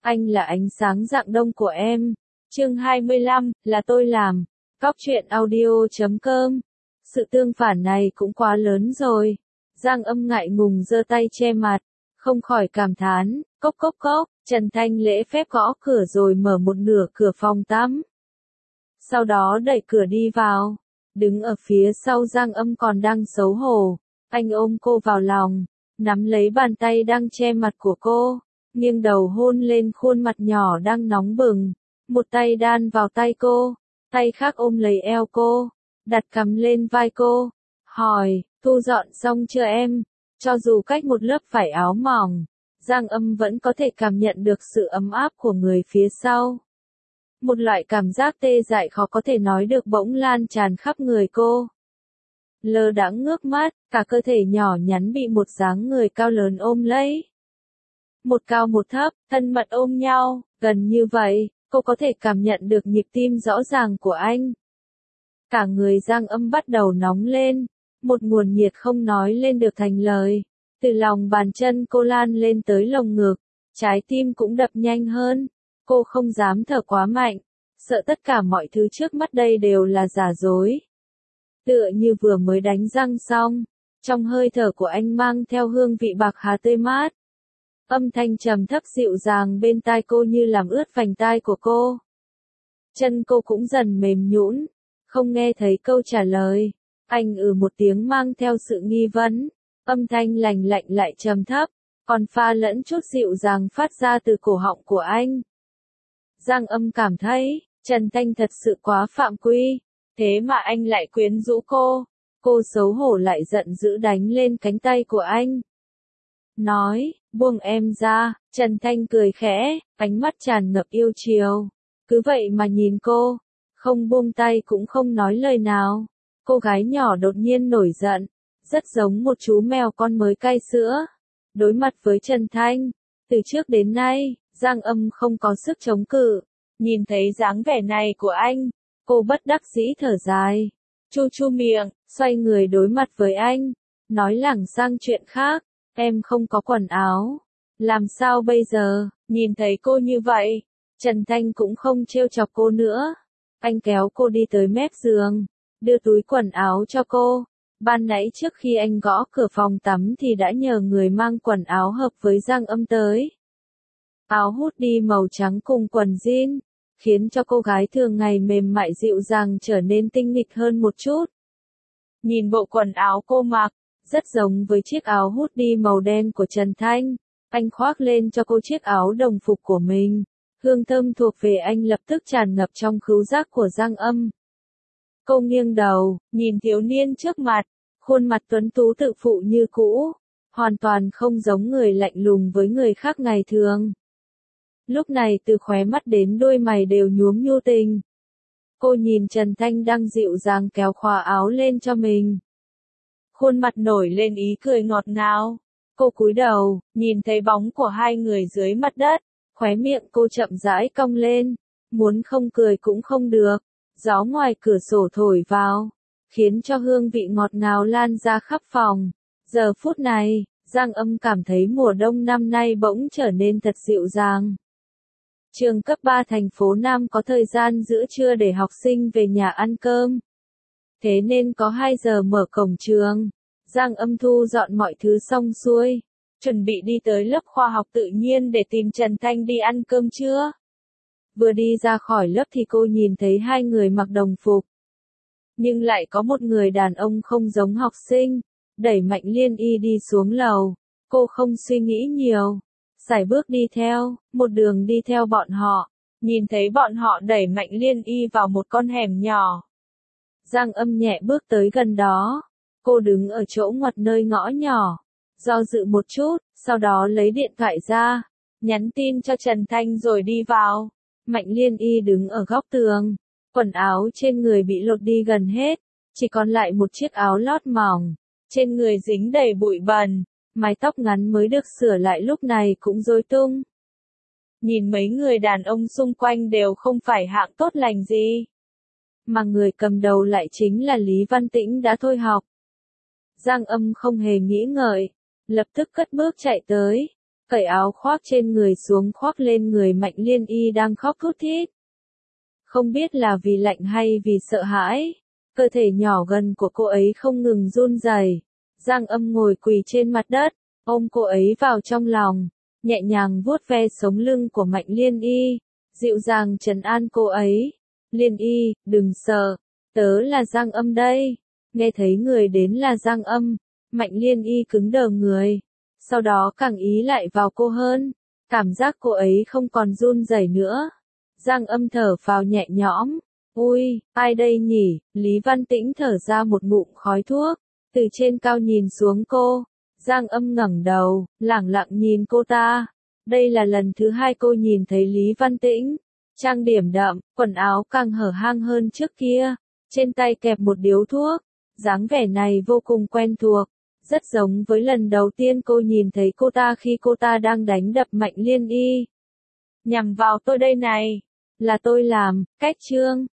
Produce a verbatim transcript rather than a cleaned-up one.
Anh là ánh sáng rạng đông của em. Chương hai mươi lăm, là tôi làm. Cóc truyện audio chấm com. Sự tương phản này cũng quá lớn rồi. Giang Âm ngại ngùng giơ tay che mặt, không khỏi cảm thán, cốc cốc cốc, Trần Thanh lễ phép gõ cửa rồi mở một nửa cửa phòng tắm. Sau đó đẩy cửa đi vào, đứng ở phía sau Giang Âm còn đang xấu hổ, anh ôm cô vào lòng, nắm lấy bàn tay đang che mặt của cô, nghiêng đầu hôn lên khuôn mặt nhỏ đang nóng bừng, một tay đan vào tay cô, tay khác ôm lấy eo cô, đặt cằm lên vai cô, hỏi, thu dọn xong chưa em? Cho dù cách một lớp vải áo mỏng, Giang Âm vẫn có thể cảm nhận được sự ấm áp của người phía sau. Một loại cảm giác tê dại khó có thể nói được bỗng lan tràn khắp người cô. Lơ đãng ngước mắt, cả cơ thể nhỏ nhắn bị một dáng người cao lớn ôm lấy. Một cao một thấp, thân mật ôm nhau, gần như vậy, cô có thể cảm nhận được nhịp tim rõ ràng của anh. Cả người Giang Âm bắt đầu nóng lên, một nguồn nhiệt không nói lên được thành lời. Từ lòng bàn chân cô lan lên tới lồng ngực, trái tim cũng đập nhanh hơn. Cô không dám thở quá mạnh, sợ tất cả mọi thứ trước mắt đây đều là giả dối. Tựa như vừa mới đánh răng xong, trong hơi thở của anh mang theo hương vị bạc hà tươi mát. Âm thanh trầm thấp dịu dàng bên tai cô như làm ướt vành tai của cô. Chân cô cũng dần mềm nhũn, không nghe thấy câu trả lời. Anh ừ một tiếng mang theo sự nghi vấn, âm thanh lành lạnh lại trầm thấp, còn pha lẫn chút dịu dàng phát ra từ cổ họng của anh. Giang Âm cảm thấy, Trần Thanh thật sự quá phạm quy, thế mà anh lại quyến rũ cô. Cô xấu hổ lại giận dữ đánh lên cánh tay của anh. Nói, buông em ra, Trần Thanh cười khẽ, ánh mắt tràn ngập yêu chiều. Cứ vậy mà nhìn cô, không buông tay cũng không nói lời nào. Cô gái nhỏ đột nhiên nổi giận, rất giống một chú mèo con mới cai sữa. Đối mặt với Trần Thanh, từ trước đến nay, Giang Âm không có sức chống cự. Nhìn thấy dáng vẻ này của anh, cô bất đắc dĩ thở dài, chu chu miệng, xoay người đối mặt với anh, nói lảng sang chuyện khác, em không có quần áo. Làm sao bây giờ? Nhìn thấy cô như vậy, Trần Thanh cũng không trêu chọc cô nữa. Anh kéo cô đi tới mép giường, đưa túi quần áo cho cô. Ban nãy trước khi anh gõ cửa phòng tắm thì đã nhờ người mang quần áo hợp với Giang Âm tới. Áo hoodie màu trắng cùng quần jean, khiến cho cô gái thường ngày mềm mại dịu dàng trở nên tinh nghịch hơn một chút. Nhìn bộ quần áo cô mặc, rất giống với chiếc áo hoodie màu đen của Trần Thanh. Anh khoác lên cho cô chiếc áo đồng phục của mình. Hương thơm thuộc về anh lập tức tràn ngập trong khứu giác của Giang Âm. Cô nghiêng đầu, nhìn thiếu niên trước mặt, khuôn mặt tuấn tú tự phụ như cũ, hoàn toàn không giống người lạnh lùng với người khác ngày thường. Lúc này từ khóe mắt đến đôi mày đều nhuốm nhu tình. Cô nhìn Trần Thanh đang dịu dàng kéo khóa áo lên cho mình. Khuôn mặt nổi lên ý cười ngọt ngào. Cô cúi đầu, nhìn thấy bóng của hai người dưới mặt đất, khóe miệng cô chậm rãi cong lên, muốn không cười cũng không được. Gió ngoài cửa sổ thổi vào, khiến cho hương vị ngọt ngào lan ra khắp phòng. Giờ phút này, Giang Âm cảm thấy mùa đông năm nay bỗng trở nên thật dịu dàng. Trường cấp ba thành phố Nam có thời gian giữa trưa để học sinh về nhà ăn cơm. Thế nên có hai giờ mở cổng trường. Giang Âm thu dọn mọi thứ xong xuôi, chuẩn bị đi tới lớp khoa học tự nhiên để tìm Trần Thanh đi ăn cơm trưa. Vừa đi ra khỏi lớp thì cô nhìn thấy hai người mặc đồng phục. Nhưng lại có một người đàn ông không giống học sinh, đẩy Mạnh Liên Y đi xuống lầu. Cô không suy nghĩ nhiều, sải bước đi theo, một đường đi theo bọn họ, nhìn thấy bọn họ đẩy Mạnh Liên Y vào một con hẻm nhỏ. Giang Âm nhẹ bước tới gần đó, cô đứng ở chỗ ngoặt nơi ngõ nhỏ, do dự một chút, sau đó lấy điện thoại ra, nhắn tin cho Trần Thanh rồi đi vào. Mạnh Liên Y đứng ở góc tường, quần áo trên người bị lột đi gần hết, chỉ còn lại một chiếc áo lót mỏng, trên người dính đầy bụi bẩn, mái tóc ngắn mới được sửa lại lúc này cũng rối tung. Nhìn mấy người đàn ông xung quanh đều không phải hạng tốt lành gì, mà người cầm đầu lại chính là Lý Văn Tĩnh đã thôi học. Giang Âm không hề nghĩ ngợi, lập tức cất bước chạy tới, cởi áo khoác trên người xuống khoác lên người Mạnh Liên Y đang khóc thút thít. Không biết là vì lạnh hay vì sợ hãi, cơ thể nhỏ gần của cô ấy không ngừng run rẩy. Giang Âm ngồi quỳ trên mặt đất, ôm cô ấy vào trong lòng, nhẹ nhàng vuốt ve sống lưng của Mạnh Liên Y, dịu dàng trấn an cô ấy. Liên Y, đừng sợ, tớ là Giang Âm đây. Nghe thấy người đến là Giang Âm, Mạnh Liên Y cứng đờ người, sau đó càng ý lại vào cô hơn, cảm giác cô ấy không còn run rẩy nữa. Giang Âm thở phào nhẹ nhõm, ui, ai đây nhỉ? Lý Văn Tĩnh thở ra một ngụm khói thuốc, từ trên cao nhìn xuống cô. Giang Âm ngẩng đầu, lẳng lặng nhìn cô ta. Đây là lần thứ hai cô nhìn thấy Lý Văn Tĩnh, trang điểm đậm, quần áo càng hở hang hơn trước kia, trên tay kẹp một điếu thuốc, dáng vẻ này vô cùng quen thuộc, rất giống với lần đầu tiên cô nhìn thấy cô ta khi cô ta đang đánh đập Mạnh Liên Y. Nhằm vào tôi đây này, là tôi làm, cách chương.